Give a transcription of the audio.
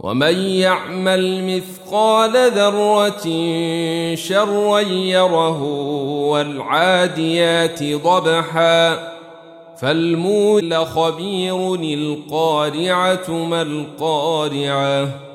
ومن يعمل مثقال ذرة شرا يره والعاديات ضبحا فالمول خبير القارعة ما القارعة